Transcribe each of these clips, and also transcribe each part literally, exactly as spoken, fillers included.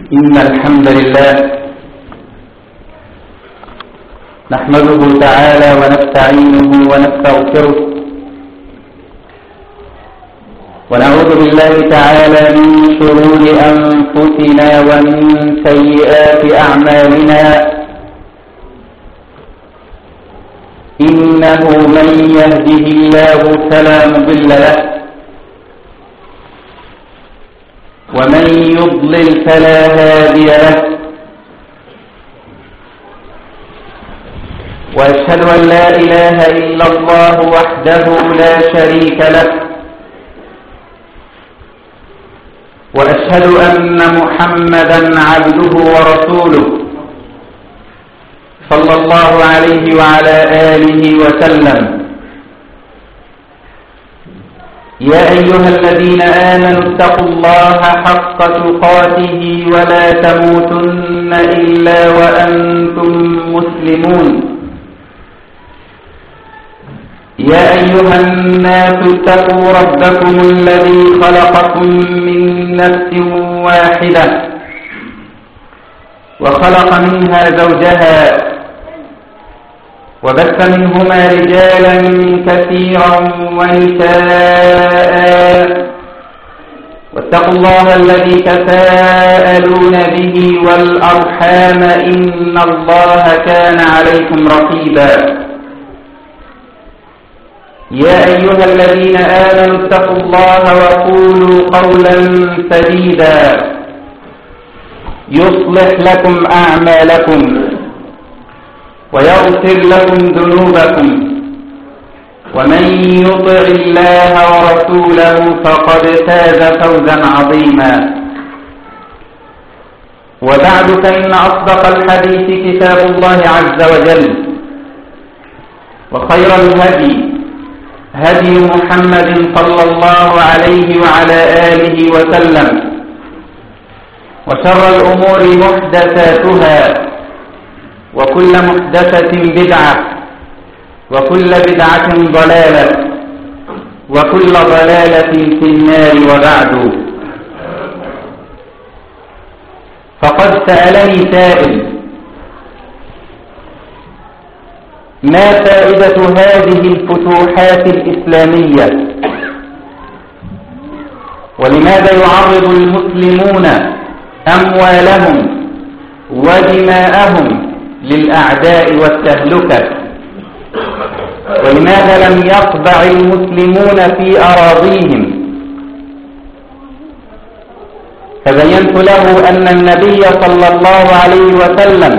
إن الحمد لله نحمده تعالى ونستعينه ونستغفره ونعوذ بالله تعالى من شرور أنفسنا ومن سيئات أعمالنا إنه من يهده الله فلا مضل له ومن يضلل فلا هادي له وأشهد أن لا إله إلا الله وحده لا شريك له وأشهد أن محمدا عبده ورسوله صلى الله عليه وعلى آله وسلم يا أيها الذين آمنوا اتقوا الله حق تقاته ولا تموتن إلا وأنتم مسلمون يا أيها الناس اتقوا ربكم الذي خلقكم من نفس واحدة وخلق منها زوجها وبث منهما رجالا كثيرا ونساء واتقوا الله الذي تساءلون به والأرحام إن الله كان عليكم رقيبا يا أيها الذين آمنوا اتقوا الله وقولوا قولا سديدا يصلح لكم أعمالكم ويغفر لكم ذنوبكم ومن يطع الله ورسوله فقد فاز فوزا عظيما وبعد فإن أصدق الحديث كتاب الله عز وجل وخير الهدي هدي محمد صلى الله عليه وعلى آله وسلم وشر الأمور محدثاتها وكل محدثة بدعة وكل بدعة ضلالة وكل ضلالة في النار وبعد فقد سألني سائل ما فائدة هذه الفتوحات الإسلامية ولماذا يعرض المسلمون أموالهم ودماءهم للأعداء والتهلكة ولماذا لم يخضع المسلمون في أراضيهم فبينت له أن النبي صلى الله عليه وسلم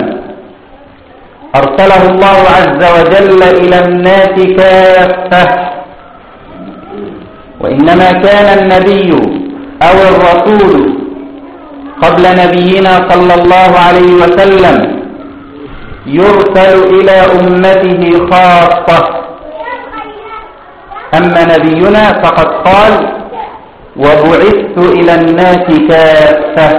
أرسله الله عز وجل إلى الناس كافة وإنما كان النبي أو الرسول قبل نبينا صلى الله عليه وسلم يرسل إلى أمته خاصة أما نبينا فقد قال وبعثت إلى الناس كافة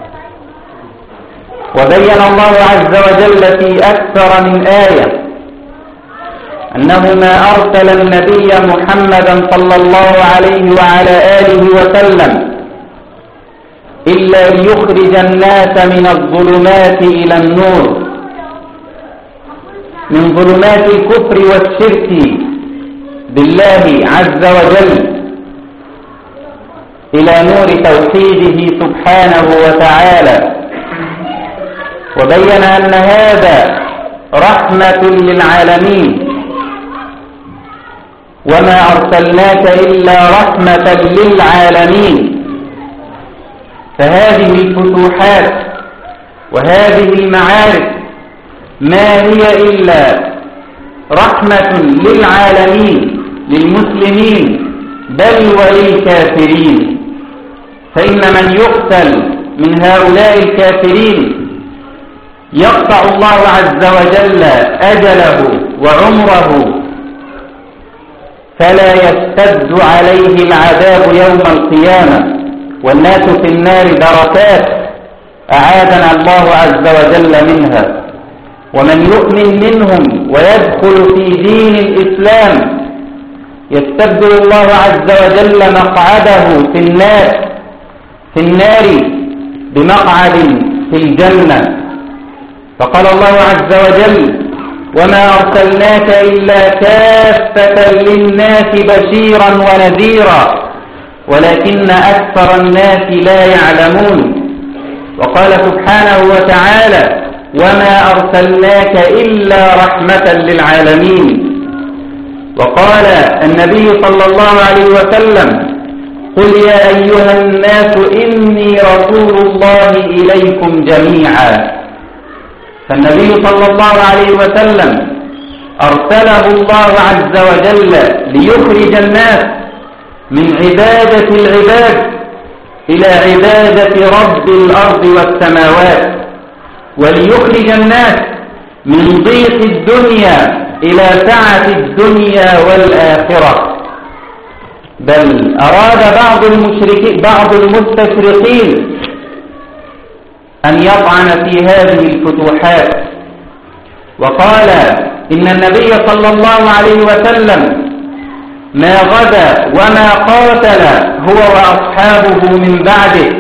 وبين الله عز وجل في أكثر من آية أنه ما أرسل النبي محمدا صلى الله عليه وعلى آله وسلم إلا ليخرج الناس من الظلمات إلى النور من ظلمات الكفر والشرك بالله عز وجل إلى نور توحيده سبحانه وتعالى وبين أن هذا رحمة للعالمين وما أرسلناك إلا رحمة للعالمين فهذه الفتوحات وهذه المعارك ما هي إلا رحمة للعالمين للمسلمين بل وللكافرين فإن من يقتل من هؤلاء الكافرين يقطع الله عز وجل أجله وعمره فلا يشتد عليه العذاب يوم القيامة والناس في النار دركات أعاذنا الله عز وجل منها ومن يؤمن منهم ويدخل في دين الإسلام يستبدل الله عز وجل مقعده في النار في النار بمقعد في الجنة. فقال الله عز وجل: وما أرسلناك إلا كافة للناس بشيرا ونذيرا ولكن أكثر الناس لا يعلمون. وقال سبحانه وتعالى: وما أرسلناك إلا رحمة للعالمين. وقال النبي صلى الله عليه وسلم: قل يا أيها الناس إني رسول الله إليكم جميعا. فالنبي صلى الله عليه وسلم أرسله الله عز وجل ليخرج الناس من عبادة العباد إلى عبادة رب الأرض والسماوات، وليخرج الناس من ضيق الدنيا إلى سعة الدنيا والآخرة. بل أراد بعض المشركين بعض المستشرقين أن يطعن في هذه الفتوحات، وقال إن النبي صلى الله عليه وسلم ما غدا وما قاتل هو وأصحابه من بعده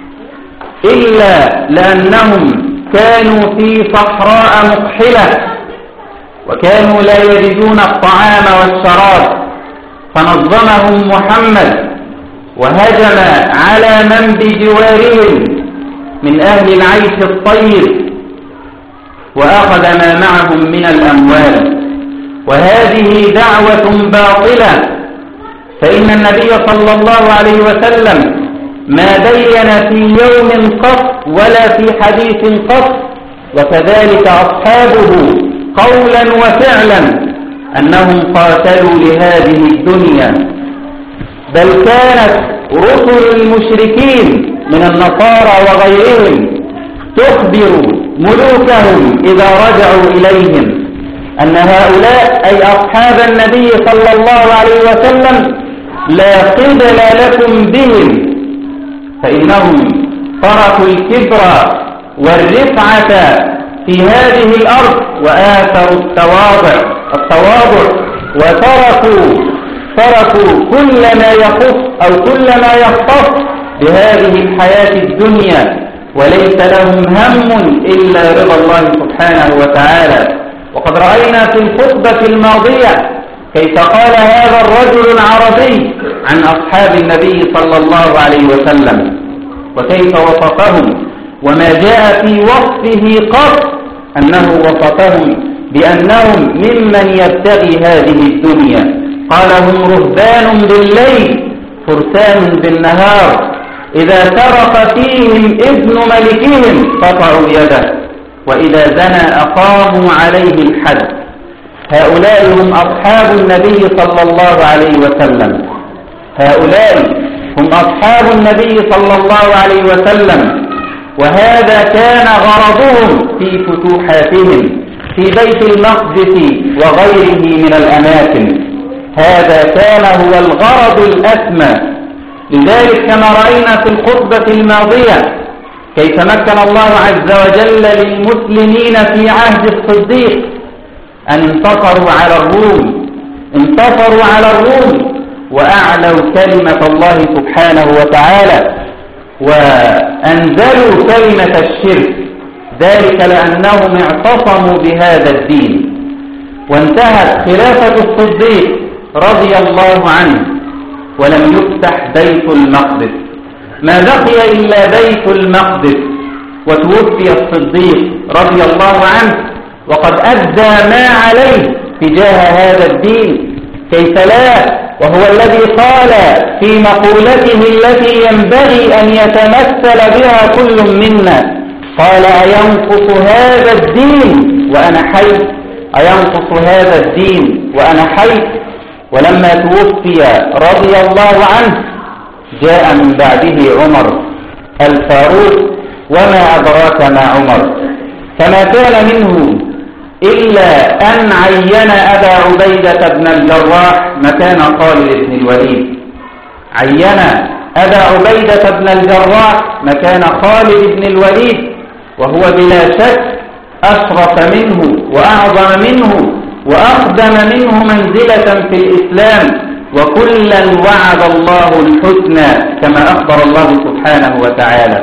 إلا لأنهم كانوا في صحراء مقحلة وكانوا لا يجدون الطعام والشراب، فنظمهم محمد وهجم على من بجوارهم من أهل العيش الطيب وأخذ ما معهم من الأموال. وهذه دعوة باطلة، فإن النبي صلى الله عليه وسلم ما بين في يوم قط ولا في حديث قط، وكذلك أصحابه قولا وفعلا أنهم قاتلوا لهذه الدنيا. بل كانت رسل المشركين من النصارى وغيرهم تخبر ملوكهم إذا رجعوا إليهم أن هؤلاء أي أصحاب النبي صلى الله عليه وسلم لا قبل لكم بهم، فإنهم تركوا الكبر والرفعة في هذه الأرض وآثروا التواضع التواضع وتركوا تركوا كل ما يخص أو كل ما يختص بهذه الحياة الدنيا، وليس لهم هم إلا رضا الله سبحانه وتعالى. وقد رأينا في الخطبة الماضية كيف قال هذا الرجل العربي عن أصحاب النبي صلى الله عليه وسلم وكيف وصفهم، وما جاء في وصفه قط أنه وصفهم بأنهم ممن يبتغي هذه الدنيا. قال: هم رهبان بالليل فرسان بالنهار، إذا سرق فيهم ابن ملكهم قطعوا يده، وإذا زنى أقاموا عليه الحد. هؤلاء هم أصحاب النبي صلى الله عليه وسلم، هؤلاء هم أصحاب النبي صلى الله عليه وسلم، وهذا كان غرضهم في فتوحاتهم في بيت المقدس وغيره من الأماكن. هذا كان هو الغرض الأسمى. لذلك كما رأينا في الخطبة الماضية كيف مكن الله عز وجل للمسلمين في عهد الصديق أن انتصروا على الروم انتصروا على الروم وأعلوا كلمة الله سبحانه وتعالى وأنزلوا كلمة الشرك، ذلك لأنهم اعتصموا بهذا الدين. وانتهت خلافة الصديق رضي الله عنه ولم يفتح بيت المقدس، ما بقي إلا بيت المقدس، وتوفي الصديق رضي الله عنه وقد أدى ما عليه تجاه هذا الدين، كيف لا، وهو الذي قال في مقولته التي ينبغي أن يتمثل بها كل منا، قال: أينقص هذا الدين وأنا حي؟ أينقص هذا الدين وأنا حي؟ ولما توفي رضي الله عنه جاء من بعده عمر الفاروق، وما أدراك ما عمر، فما كان منه إلا أن عين أبا عبيدة بن الجراح مكان خالد بن الوليد، عين أبا عبيدة بن الجراح مكان خالد بن الوليد، وهو بلا شك أشرف منه وأعظم منه وأقدم منه منزلة في الإسلام، وكلا وعد الله الحسنى كما أخبر الله سبحانه وتعالى.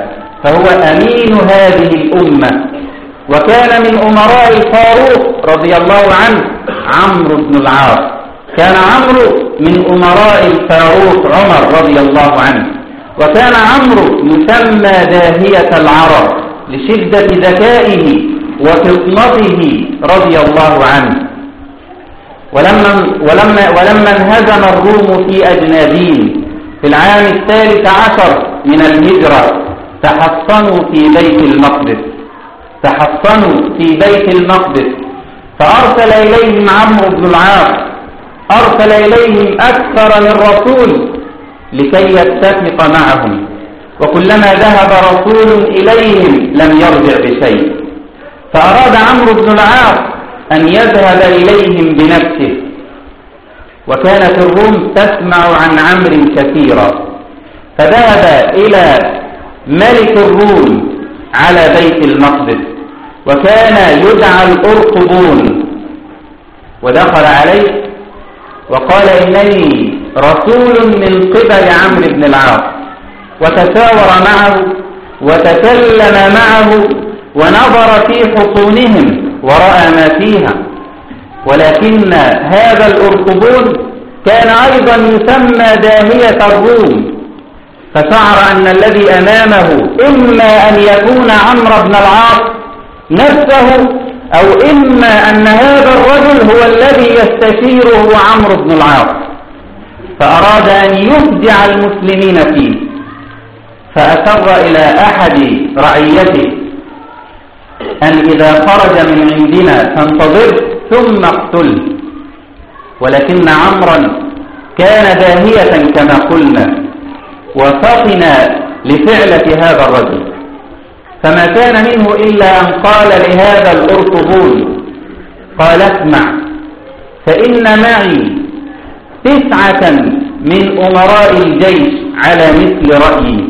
فهو أمين هذه الأمة، وكان من أمراء الفاروق رضي الله عنه عمرو بن العاص. كان عمرو من أمراء الفاروق عمر رضي الله عنه، وكان عمرو يسمى داهية العرب لشدة ذكائه وفطنته رضي الله عنه. ولما, ولما, ولما انهزم الروم في أجنادين في العام الثالث عشر من الهجرة تحصنوا في بيت المقدس تحصنوا في بيت المقدس فأرسل إليهم عمرو بن العاص أرسل إليهم أكثر من رسول لكي يتفق معهم، وكلما ذهب رسول إليهم لم يرجع بشيء، فأراد عمرو بن العاص أن يذهب إليهم بنفسه. وكانت الروم تسمع عن عمرو كثيرا، فذهب إلى ملك الروم على بيت المقدس، وكان يدعى الأرطبون، ودخل عليه وقال إنني رسول من قبل عمرو بن العاص، وتشاور معه وتكلم معه ونظر في حصونهم ورأى ما فيها. ولكن هذا الأرطبون كان أيضا يسمى داهية الروم، فشعر أن الذي أمامه إما أن يكون عمرو بن العاص نفسه، أو إما أن هذا الرجل هو الذي يستشيره عمرو بن العاص، فأراد أن يفجع المسلمين فيه، فأسر إلى أحد رعيته أن إذا خرج من عندنا فانتظر ثم اقتله. ولكن عمرا كان داهية كما قلنا، وفطن لفعلة هذا الرجل، فما كان منه إلا أن قال لهذا الأرطبون قال اسمع، فإن معي تسعة من أمراء الجيش على مثل رأيي،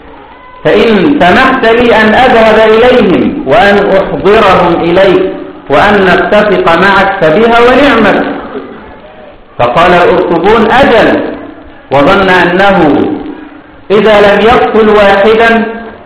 فإن سمحت لي أن أذهب إليهم وأن أحضرهم إليك وأن نتفق معك فبها ونعمت. فقال الأرطبون أجل، وظن أنه إذا لم يقتل واحدا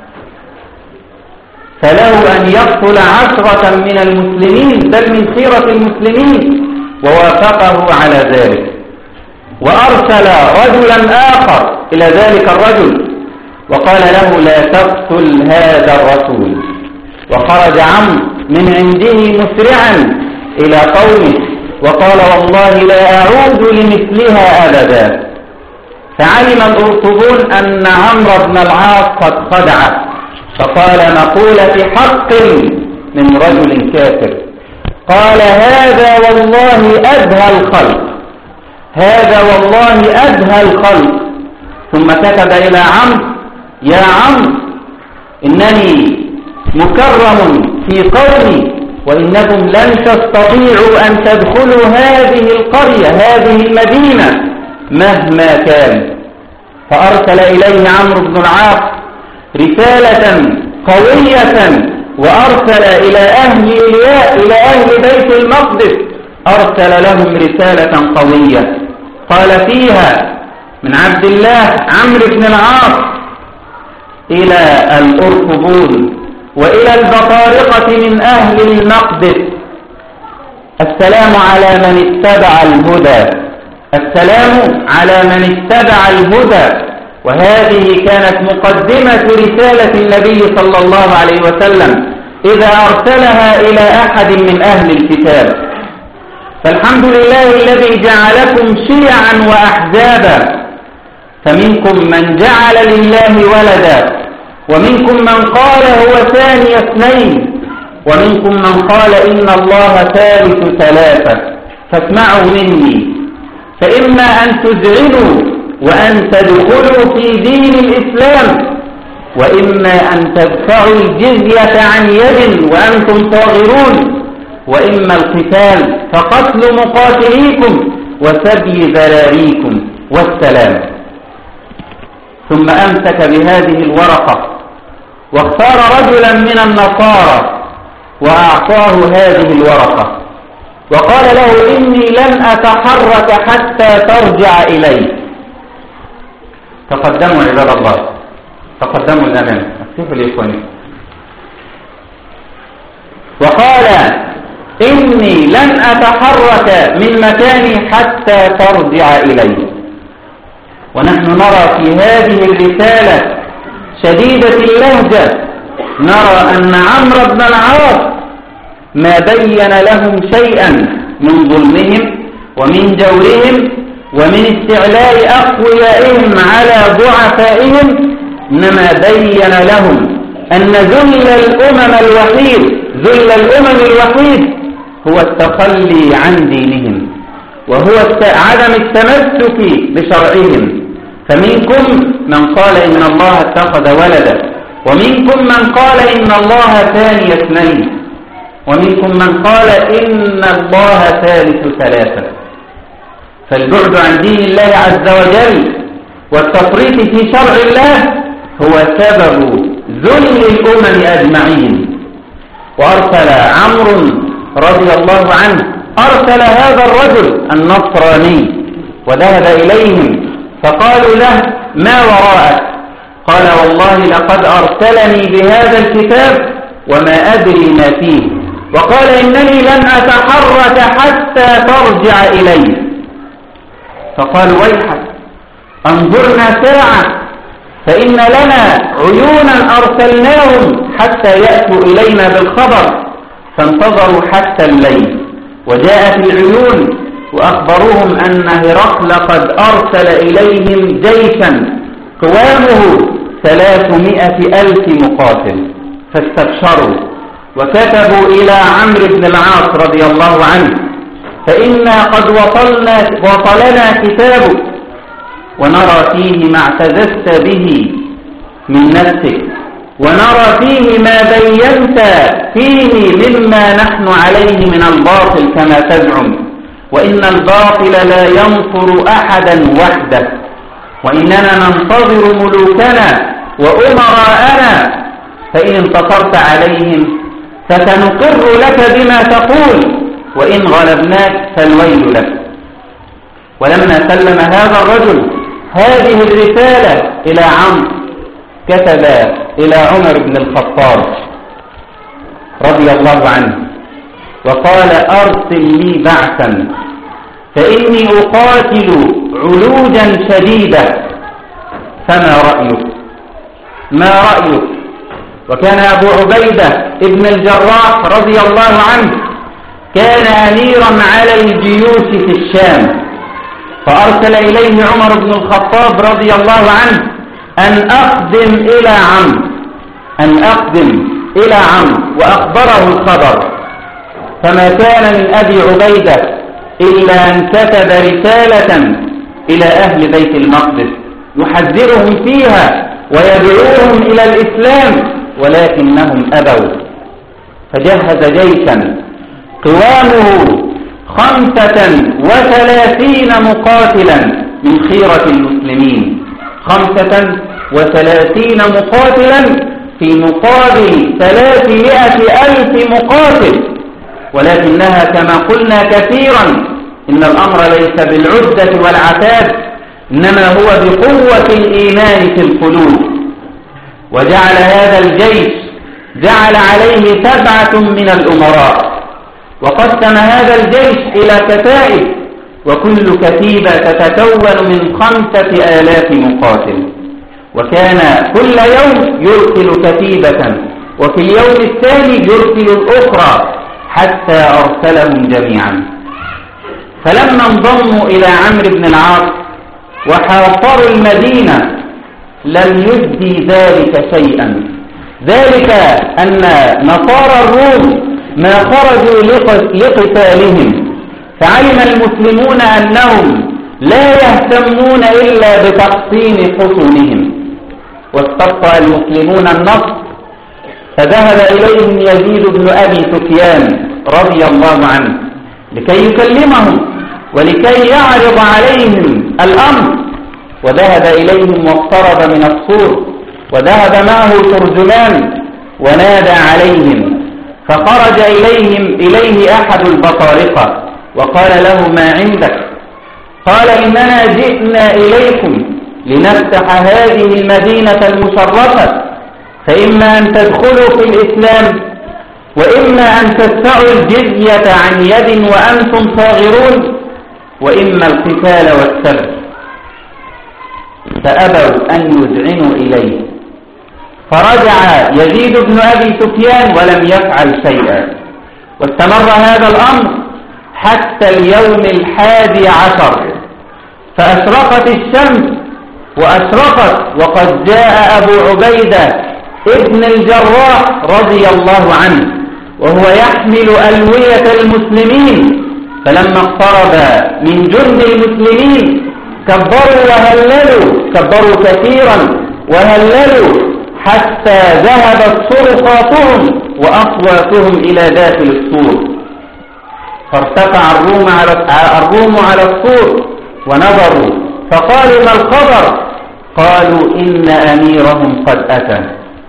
فله أن يقتل عشرة من المسلمين بل من خيرة المسلمين، ووافقه على ذلك، وأرسل رجلا آخر إلى ذلك الرجل وقال له لا تقتل هذا الرسول. وخرج عمرو من عنده مسرعا إلى قومه وقال والله لا أعود لمثلها أبدا. فعلم الأرطبون أن عمرو بن العاص قد خدعه، فقال مقولة حق من رجل كافر، قال هذا والله أدهى الخلق هذا والله أدهى الخلق ثم كتب إلى عمرو يا عمرو إنني مكرم في قومي، وإنكم لن تستطيعوا أن تدخلوا هذه القرية هذه المدينة مهما كان. فأرسل إليه عمرو بن العاص رسالة قوية، وأرسل إلى أهل إلياء إلى أهل بيت المقدس أرسل لهم رسالة قوية قال فيها من عبد الله عمرو بن العاص إلى الأرطبون وإلى البطارقة من أهل المقدس السلام على من اتبع الهدى السلام على من اتبع الهدى. وهذه كانت مقدمة رسالة النبي صلى الله عليه وسلم إذا أرسلها إلى أحد من أهل الكتاب. فالحمد لله الذي جعلكم شيعا وأحزابا، فمنكم من جعل لله ولدا، ومنكم من قال هو ثاني اثنين، ومنكم من قال إن الله ثالث ثلاثة. فاسمعوا مني، فإما أن تذعنوا وأن تدخلوا في دين الإسلام، وإما أن تدفعوا الجزية عن يد وأنتم صاغرون، وإما القتال فقتل مقاتليكم وسبي ذراريكم والسلام. ثم أمسك بهذه الورقة واختار رجلا من النصارى وأعطاه هذه الورقة وقال له إني لن أتحرك حتى ترجع إلي. تقدموا عباد الله، تقدموا الأمام. شوفوا الإخوان. وقال إني لن أتحرك من مكاني حتى ترجع إلي. ونحن نرى في هذه الرسالة شديدة اللهجة، نرى أن عمرو بن العاص ما بين لهم شيئا من ظلمهم ومن جورهم ومن استعلاء أقويائهم على ضعفائهم، إنما بين لهم أن ذل الأمم الوحيد ذل الأمم الوحيد هو التخلي عن دينهم، وهو عدم التمسك بشرعهم. فمنكم من قال إن الله اتخذ ولدا، ومنكم من قال إن الله ثاني اثنين، ومنكم من قال إن الله ثالث ثلاثة. فالبعد عن دين الله عز وجل والتفريط في شرع الله هو سبب ذل الأمم أجمعين. وأرسل عمرو رضي الله عنه أرسل هذا الرجل النصراني وذهب إليهم فقالوا له ما وراءك؟ قال والله لقد أرسلني بهذا الكتاب وما أدري ما فيه، وقال إنني لن أتحرك حتى ترجع إلي. فقال ويحك انظرنا ساعة فإن لنا عيونا أرسلناهم حتى يأتوا إلينا بالخبر. فانتظروا حتى الليل، وجاءت العيون وأخبروهم أن هرقل قد أرسل إليهم جيشا قوامه ثلاثمائة ألف مقاتل. فاستبشروا وكتبوا إلى عمرو بن العاص رضي الله عنه فإنا قد وصلنا وصلنا كتابك ونرى فيه ما اعتززت به من نفسك، ونرى فيه ما بينت فيه مما نحن عليه من الباطل كما تزعم، وإن الباطل لا ينصر أحدا وحده، وإننا ننتظر ملوكنا وأمراءنا، فإن انتصرت عليهم فسنقر لك بما تقول، وإن غلبناك فالويل لك. ولما سلم هذا الرجل هذه الرسالة إلى عمرو كتب إلى عمر بن الخطاب رضي الله عنه وقال أرسل لي بعثا فإني أقاتل علوجا شديدة، فما رأيك؟ ما رأيك؟ وكان أبو عبيدة ابن الجراح رضي الله عنه كان أميرا على الجيوش في الشام، فأرسل إليه عمر بن الخطاب رضي الله عنه أن أقدم إلى عمرو أن أقدم إلى عمرو وأخبره الخبر. فما كان من أبي عبيدة إلا أن كتب رسالة إلى أهل بيت المقدس يحذرهم فيها ويدعوهم إلى الإسلام، ولكنهم أبوا. فجهز جيشا قوامه خمسة وثلاثين مقاتلا من خيرة المسلمين، خمسة وثلاثين مقاتلا في مقابل ثلاثمائة ألف مقاتل. ولكنها كما قلنا كثيرا إن الأمر ليس بالعدة والعتاد، إنما هو بقوة الإيمان في القلوب. وجعل هذا الجيش جعل عليه سبعة من الأمراء، وقسم هذا الجيش إلى كتائب، وكل كتيبة تتكون من خمسة آلاف مقاتل، وكان كل يوم يرسل كتيبة وفي اليوم الثاني يرسل الأخرى حتى أرسلهم جميعا. فلما انضموا إلى عمرو بن العاص وحاصروا المدينة لم يجدي ذلك شيئا، ذلك أن نصارى الروم ما خرجوا لقتالهم، فعلم المسلمون أنهم لا يهتمون إلا بتقسيم حصونهم، واستبطأ المسلمون النصر، فذهب إليهم يزيد بن أبي سفيان رضي الله عنه لكي يكلمهم ولكي يعرض عليهم الأمر، وذهب إليهم واقترب من السور، وذهب معه ترجمان ونادى عليهم، فخرج إليهم إليه أحد البطارقة وقال له ما عندك؟ قال إننا جئنا إليكم لنفتح هذه المدينة المشرفة فإما أن تدخلوا في الإسلام وإما أن تدفعوا الجزية عن يد وأنتم صاغرون وإما القتال والسبت. فأبوا أن يذعنوا إليه، فرجع يزيد بن أبي سفيان ولم يفعل شيئا، واستمر هذا الأمر حتى اليوم الحادي عشر، فأشرقت الشمس وأشرقت وقد جاء أبو عبيدة ابن الجراح رضي الله عنه وهو يحمل ألوية المسلمين، فلما اقترب من جند المسلمين كبروا وهللوا، كبروا كثيرا وهللوا حتى ذهبت صرخاتهم وأصواتهم إلى داخل السور، فارتفع الروم على الروم على السور ونظروا فقالوا ما الخبر؟ قالوا إن أميرهم قد أتى.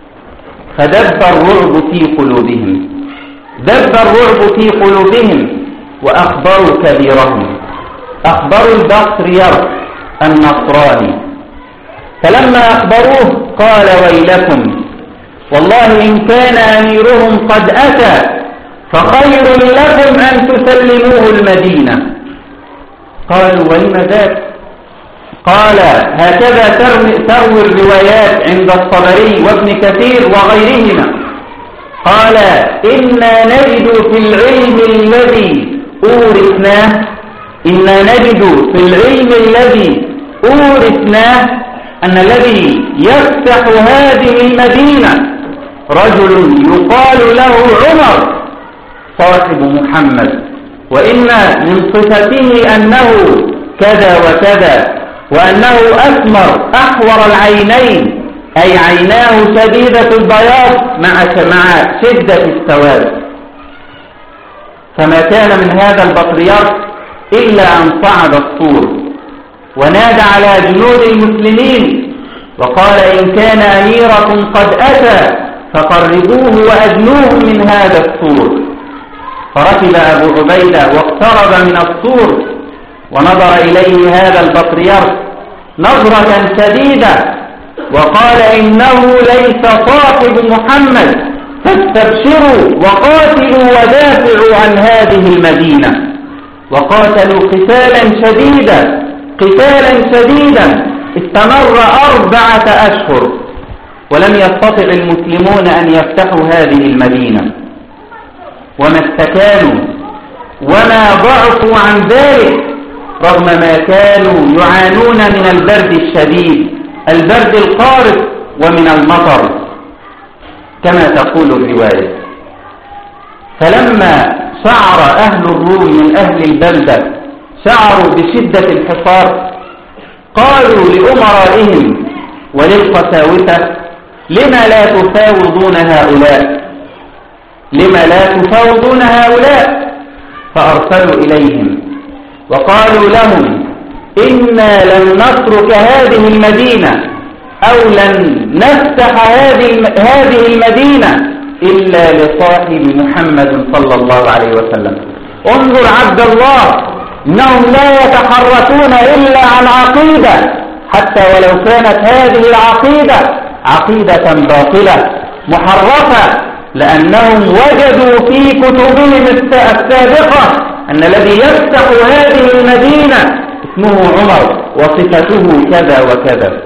فدب الرعب في قلوبهم، دب الرعب في قلوبهم وأخبروا كبيرهم، أخبروا البطريرك النصراني، فلما أخبروه قال ويلكم والله إن كان أميرهم قد أتى فخير لكم أن تسلموه المدينة. قالوا ولم ذاك؟ قال هكذا تروي الروايات عند الطبري وابن كثير وغيرهما، قال إنا نجد في العلم الذي أورثناه إنا نجد في العلم الذي أورثناه أن الذي يفتح هذه المدينة رجل يقال له عمر صاحب محمد، وإن من صفته أنه كذا وكذا، وأنه أسمر أحور العينين، أي عيناه شديدة البياض مع مع شدة السواد. فما كان من هذا البطريرك إلا أن صعد السور ونادى على جنود المسلمين وقال إن كان أميركم قد أتى فقربوه وأدنوه من هذا السور. فركب أبو عبيدة واقترب من السور ونظر إليه هذا البطريرك نظرة شديدة وقال إنه ليس صاحب محمد، فاستبشروا وقاتلوا ودافعوا عن هذه المدينة. وقاتلوا قتالا شديدا قتالا شديدا استمر أربعة أشهر، ولم يستطع المسلمون أن يفتحوا هذه المدينة، وما استكانوا وما ضعفوا عن ذلك رغم ما كانوا يعانون من البرد الشديد، البرد القارس، ومن المطر كما تقول الرواية. فلما شعر أهل الروم من أهل البلدة شعروا بشدة الحصار قالوا لأمرائهم وللقساوسة لما لا تفاوضون هؤلاء لما لا تفاوضون هؤلاء فأرسلوا إليهم وقالوا لهم إنا لن نترك هذه المدينة أو لن نفتح هذه المدينة إلا لصاحب محمد صلى الله عليه وسلم. انظر عبد الله، إنهم لا يتحركون إلا عن عقيدة، حتى ولو كانت هذه العقيدة عقيدة باطلة محرفة، لأنهم وجدوا في كتبهم السابقة أن الذي يفتح هذه المدينة اسمه عمر وصفته كذا وكذا.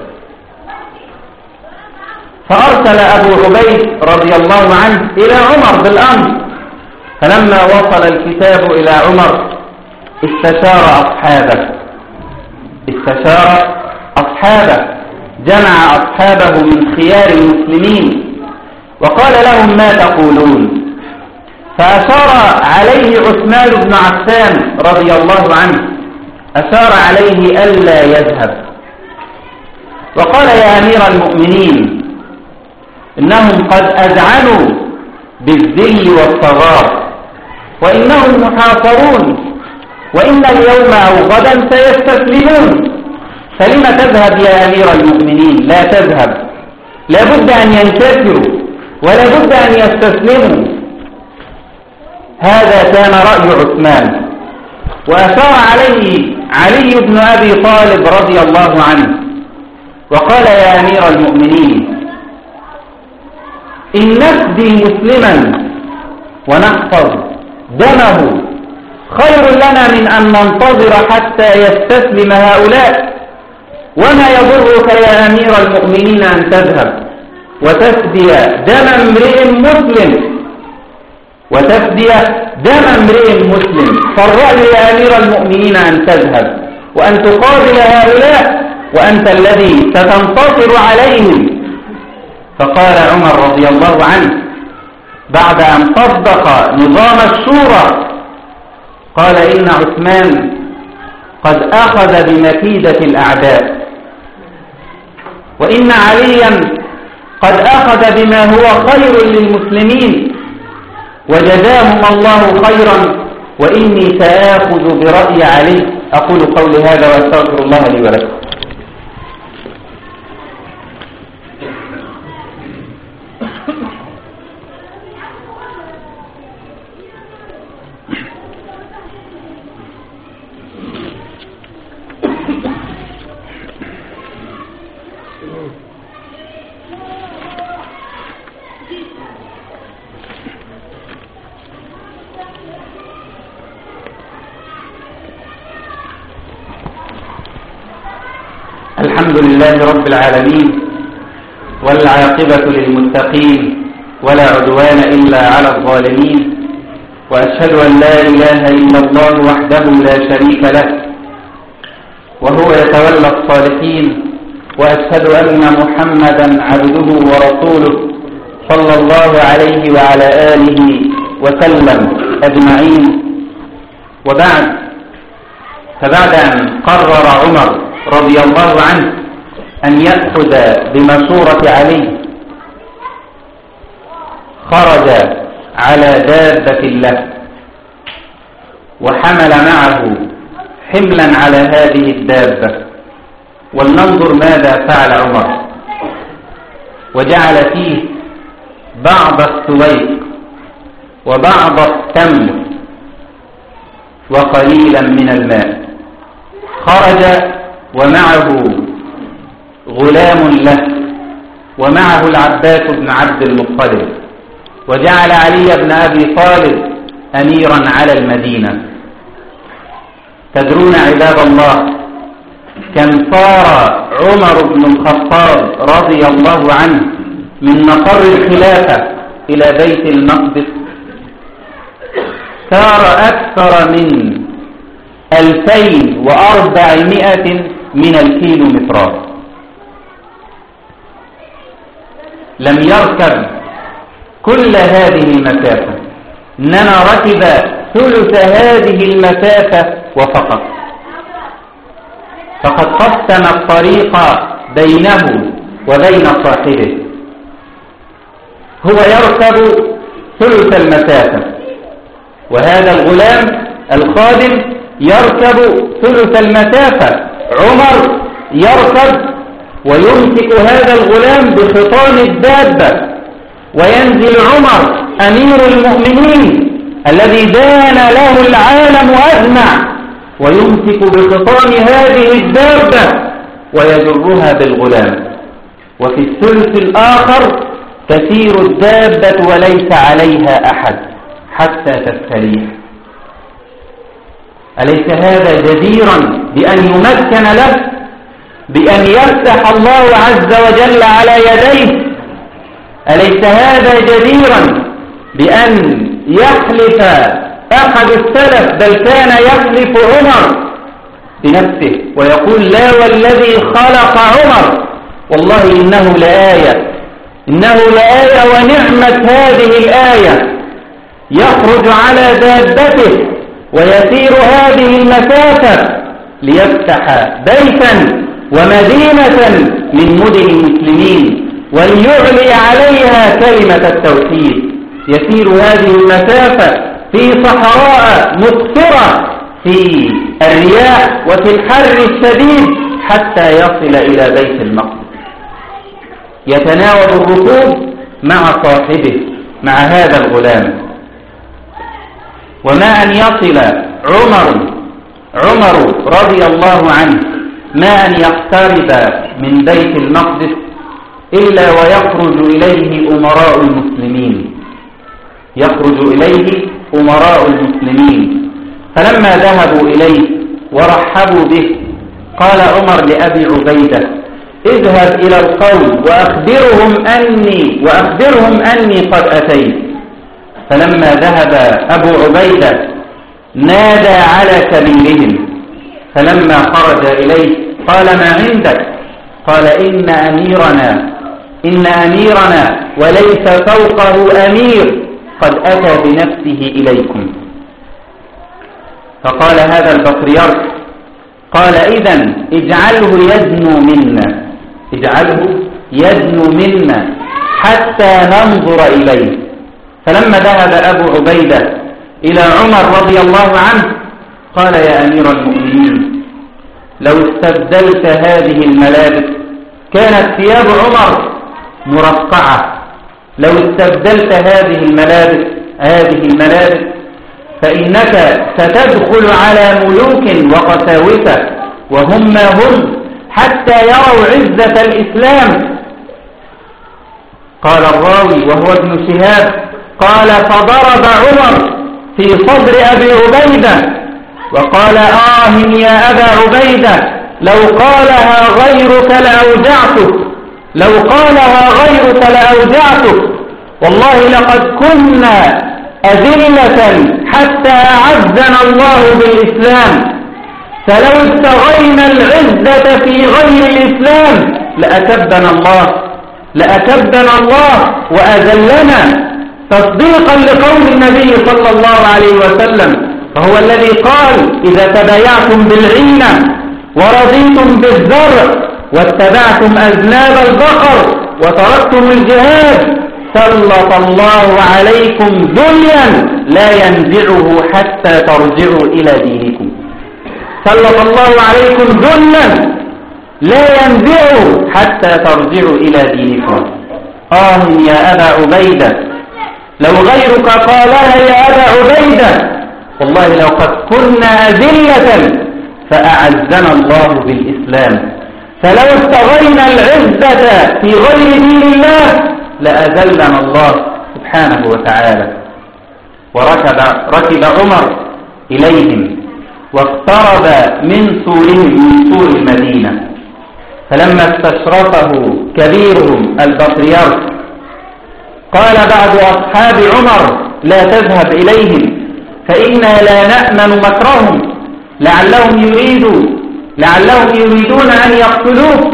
فأرسل أبو عبيد رضي الله عنه إلى عمر بالأمر، فلما وصل الكتاب إلى عمر استشار أصحابه استشار أصحابه جمع أصحابه من خيار المسلمين وقال لهم ما تقولون؟ فأشار عليه عثمان بن عفان رضي الله عنه، أشار عليه ألا يذهب وقال يا أمير المؤمنين إنهم قد أذعنوا بالذل والصغار وإنهم محاصرون وإن اليوم أو غدا سيستسلمون، فلم تذهب يا أمير المؤمنين؟ لا تذهب، لا بد أن ينتصروا ولا بد أن يستسلموا. هذا كان رأي عثمان، وأشار عليه علي بن أبي طالب رضي الله عنه وقال يا أمير المؤمنين إن نفدي مسلما ونحفظ دمه خير لنا من أن ننتظر حتى يستسلم هؤلاء. وما يضرك يا أمير المؤمنين أن تذهب وتفدي دم امرئ مسلم وتفدي دم امرئ مسلم فالرأي يا أمير المؤمنين أن تذهب وأن تقابل هؤلاء وأنت الذي ستنتصر عليهم. فقال عمر رضي الله عنه بعد أن طبق نظام الشورى قال إن عثمان قد أخذ بمكيدة الأعداء وإن عليا قد أخذ بما هو خير للمسلمين وجزاهم الله خيرا وإني سآخذ برأي علي. أقول قولي هذا وأستغفر الله لي ولكم. الحمد لله رب العالمين والعاقبة للمتقين ولا عدوان إلا على الظالمين وأشهد أن لا إله إلا الله وحده لا شريك له وهو يتولى الصالحين وأشهد أن محمدا عبده ورسوله صلى الله عليه وعلى آله وسلم أجمعين. وبعد فبعد أن قرر عمر رضي الله عنه أن يأخذ بمشورة علي خرج على دابة له وحمل معه حملا على هذه الدابة. ولننظر ماذا فعل عمر. وجعل فيه بعض السويق وبعض التمر وقليلا من الماء. خرج ومعه غلام له ومعه العباس بن عبد المطلب وجعل علي بن أبي طالب أميرا على المدينة. تدرون عباد الله كم صار عمر بن الخطاب رضي الله عنه من مقر الخلافة إلى بيت المقدس؟ صار أكثر من ألفين وأربعمائة من الكيلومترات. لم يركب كل هذه المسافة، إنما ركب ثلث هذه المسافة وفقط. فقد قسم الطريق بينه وبين صاحبه. هو يركب ثلث المسافة وهذا الغلام الخادم يركب ثلث المسافة. عمر يركب ويمسك هذا الغلام بخطام الدابة وينزل عمر أمير المؤمنين الذي دان له العالم أجمع ويمسك بخطام هذه الدابة ويجرها بالغلام. وفي الثلث الآخر تسير الدابة وليس عليها أحد حتى تستريح. أليس هذا جديرا بأن يمكن له، بأن يفتح الله عز وجل على يديه؟ أليس هذا جديرا بأن يحلف أحد السلف، بل كان يحلف عمر بنفسه ويقول لا والذي خلق عمر والله إنه لآية، إنه لآية ونعمة هذه الآية. يخرج على دابته ويسير هذه المسافة ليفتح بيتا ومدينة من مدن المسلمين وليعلي عليها كلمة التوحيد. يسير هذه المسافة في صحراء مقصرة في الرياح وفي الحر الشديد حتى يصل إلى بيت المقدس. يتناوب الركوب مع صاحبه مع هذا الغلام. وما أن يصل عمر عمر رضي الله عنه ما أن يقترب من بيت المقدس إلا ويخرج إليه أمراء المسلمين يخرج إليه أمراء المسلمين. فلما ذهبوا إليه ورحبوا به قال عمر لأبي عبيدة اذهب إلى القوم وأخبرهم أني وأخبرهم أني قد أتيت. فلما ذهب أبو عبيدة نادى على كبيرهم، فلما خرج إليه قال ما عندك؟ قال إن أميرنا إن أميرنا وليس فوقه أمير قد أتى بنفسه إليكم. فقال هذا البطريرك قال إذن اجعله يدنو منا اجعله يدنو منا حتى ننظر إليه. فلما ذهب أبو عبيدة إلى عمر رضي الله عنه قال يا أمير المؤمنين لو استبدلت هذه الملابس، كانت ثياب عمر مرقعة، لو استبدلت هذه الملابس هذه الملابس فإنك ستدخل على ملوك وقساوسة وهم ما هم حتى يروا عزة الإسلام. قال الراوي وهو ابن شهاب قال فضرب عمر في صدر أبي عبيدة وقال آه يا أبا عبيدة لو قالها غيرك لأوجعتك لو قالها غيرك لأوجعتك والله لقد كنا أذلة حتى أعزنا الله بالإسلام، فلو ابتغينا العزة في غير الإسلام لأكبنا الله لأكبنا الله وأذلنا، تصديقا لقول النبي صلى الله عليه وسلم، فهو الذي قال إذا تبايعتم بالعينة ورضيتم بالزرع واتبعتم أذناب البقر وتركتم الجهاد سلط الله عليكم ذليا لا ينزعه حتى ترجعوا إلى دينكم. سلط الله عليكم ذلا لا ينزعه حتى ترجعوا إلى دينكم. آه يا أبا عبيدة لو غيرك قالها يا أبا عبيدة والله لو قد كنا أذلة فأعزنا الله بالإسلام، فلو استغينا العزة في غير دين الله لأذلنا الله سبحانه وتعالى. وركب ركب عمر إليهم واقترب من سورهم من سور المدينة، فلما استشرفه كبيرهم البطريرك قال بعض أصحاب عمر لا تذهب إليهم فإنا لا نأمن مكرهم لعلهم يريدون لعلهم يريدون أن يقتلوه.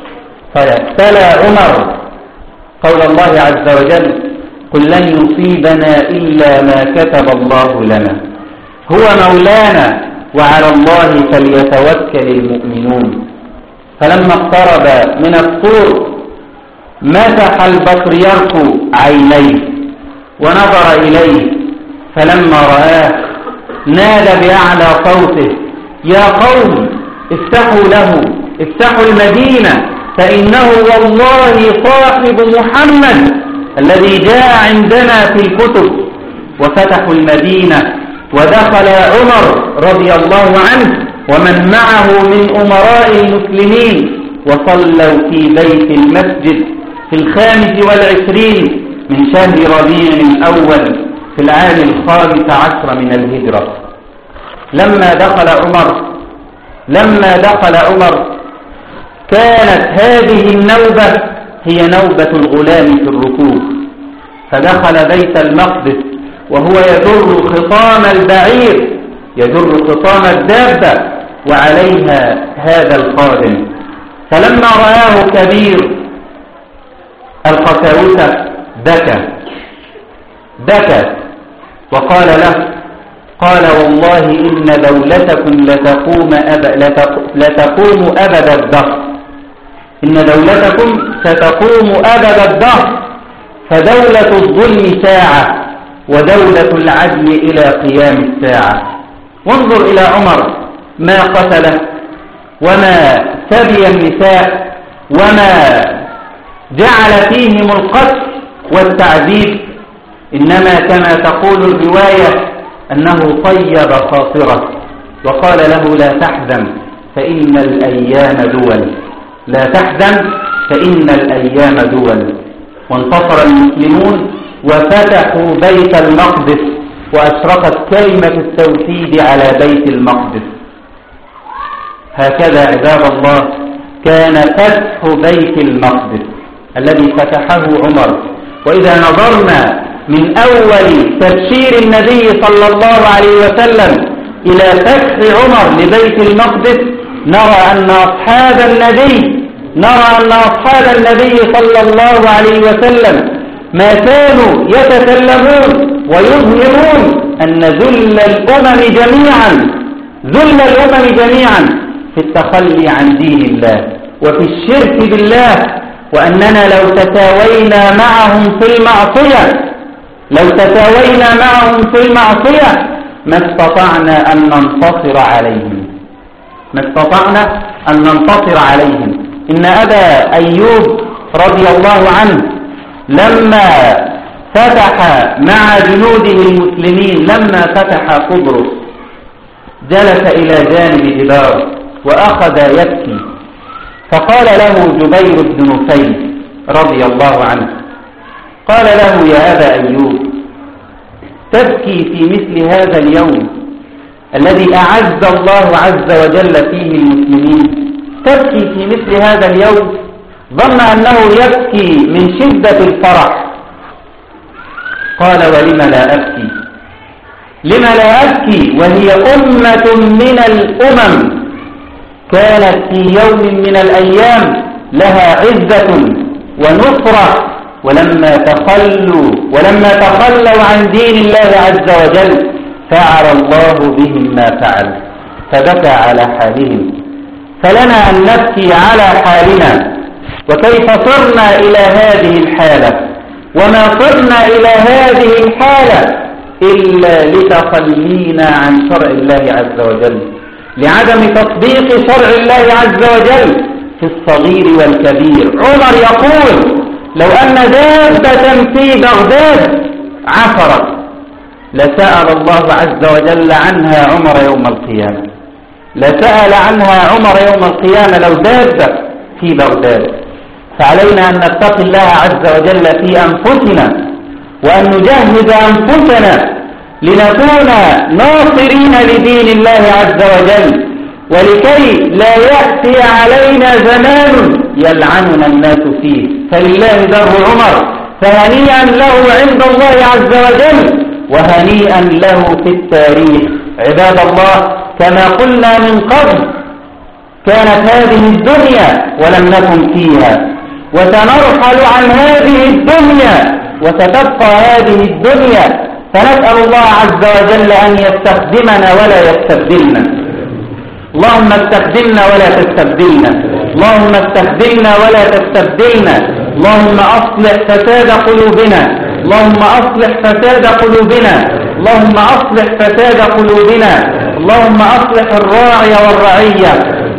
فيتلا عمر قول الله عز وجل قل لن يصيبنا إلا ما كتب الله لنا هو مولانا وعلى الله فليتوكل المؤمنون. فلما اقترب من الطور مسح البطريرك عينيه ونظر إليه، فلما رآه نادى بأعلى صوته يا قوم افتحوا له افتحوا المدينة فإنه والله صاحب محمد الذي جاء عندنا في الكتب. وفتحوا المدينة ودخل عمر رضي الله عنه ومن معه من أمراء المسلمين وصلوا في بيت المسجد في الخامس والعشرين من شهر ربيع الأول في العام الخامس عشر من الهجرة. لما دخل عمر لما دخل عمر كانت هذه النوبة هي نوبة الغلام في الركوب، فدخل بيت المقدس وهو يجر خطام البعير يجر خطام الدابة وعليها هذا الخادم. فلما رآه كبير القساوسة بكى بكى وقال له قال والله إن دولتكم لتقوم أب... لتقوم أبد الدهر إن دولتكم ستقوم أبد الدهر، فدولة الظلم ساعة ودولة العدل إلى قيام الساعة. وانظر إلى عمر ما قتله وما سبي النساء وما جعل فيهم القتل والتعذيب، إنما كما تقول الرواية أنه طيب خاطره وقال له لا تحزن فإن الأيام دول لا تحزن فإن الأيام دول. وانتصر المسلمون وفتحوا بيت المقدس وأشرقت كلمة التوحيد على بيت المقدس. هكذا عباد الله كان فتح بيت المقدس الذي فتحه عمر. وإذا نظرنا من أول تبشير النبي صلى الله عليه وسلم إلى فتح عمر لبيت المقدس نرى أن أصحاب النبي نرى أن أصحاب النبي صلى الله عليه وسلم ما كانوا يتكلمون ويظهرون أن ذل الأمم جميعا ذل الأمم جميعا في التخلي عن دين الله وفي الشرك بالله، وأننا لو تساوينا معهم في المعصية لو تساوينا معهم في المعصية ما استطعنا أن ننتصر عليهم ما استطعنا أن ننتصر عليهم. إن أبا أيوب رضي الله عنه لما فتح مع جنوده المسلمين لما فتح قبرص جلس إلى جانب جدار وأخذ يبكي، فقال له جبير بن نفيل رضي الله عنه قال له: يا أبا أيوب، تبكي في مثل هذا اليوم الذي أعز الله عز وجل فيه المسلمين؟ تبكي في مثل هذا اليوم؟ ظن أنه يبكي من شدة الفرح. قال: ولم لا أبكي لم لا أبكي وهي أمة من الأمم كانت في يوم من الأيام لها عزة ونصرة، ولما تخلوا ولما تخلوا عن دين الله عز وجل فعل الله بهم ما فعل، فبكى على حالهم. فلنا أن نبكي على حالنا، وكيف صرنا إلى هذه الحالة، وما صرنا إلى هذه الحالة إلا لتخلينا عن شرع الله عز وجل، لعدم تطبيق شرع الله عز وجل في الصغير والكبير. عمر يقول: لو أن دابة في بغداد عثرت لسأل الله عز وجل عنها عمر يوم القيامة لسأل عنها عمر يوم القيامة لو دابة في بغداد. فعلينا أن نتقي الله عز وجل في أنفسنا، وأن نجهز أنفسنا لنكون ناصرين لدين الله عز وجل، ولكي لا يأتي علينا زمان يلعننا الناس فيه. فلله در عمر، فهنيئا له عند الله عز وجل وهنيئا له في التاريخ. عباد الله، كما قلنا من قبل كانت هذه الدنيا ولم نكن فيها، وسنرحل عن هذه الدنيا وستبقى هذه الدنيا، فنسأل الله عز وجل أن يستخدمنا ولا يستبدلنا. اللهم استخدمنا ولا تستبدلنا، اللهم استخدمنا ولا تستبدلنا، اللهم أصلح فساد قلوبنا، اللهم أصلح فساد قلوبنا، اللهم أصلح فساد قلوبنا، اللهم أصلح الراعي والرعية،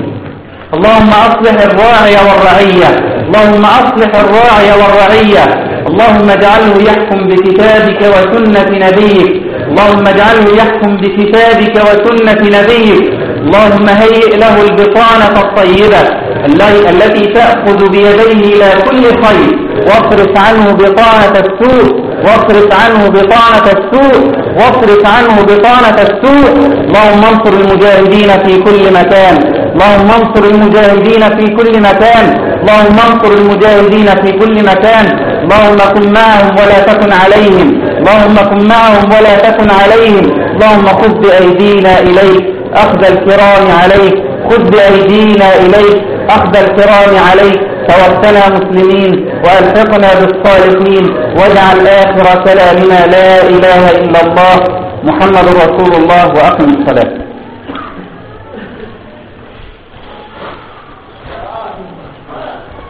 اللهم أصلح الراعي والرعية، اللهم أصلح الراعي والرعية، اللهم اجعله يحكم بكتابك وسنة نبيك، اللهم اجعله يحكم بكتابك وسنة نبيك، اللهم هيئ له البطانة الطيبة التي تأخذ بيديه إلى كل خير، واصرف عنه بطانة السوء واصرف عنه بطانة السوء واصرف عنه بطانة السوء. اللهم انصر المجاهدين في كل مكان، اللهم انصر المجاهدين في كل مكان، اللهم انصر المجاهدين في كل مكان. اللهم كن معهم ولا تكن عليهم، اللهم كن معهم ولا تكن عليهم. اللهم خذ بأيدينا إليك أخذ الكرام عليك، خذ بأيدينا إليك أخذ الكرام عليك. توفنا مسلمين وألحقنا بالصالحين، واجعل آخر كلامنا لا إله إلا الله محمد رسول الله، وأقم الصلاة.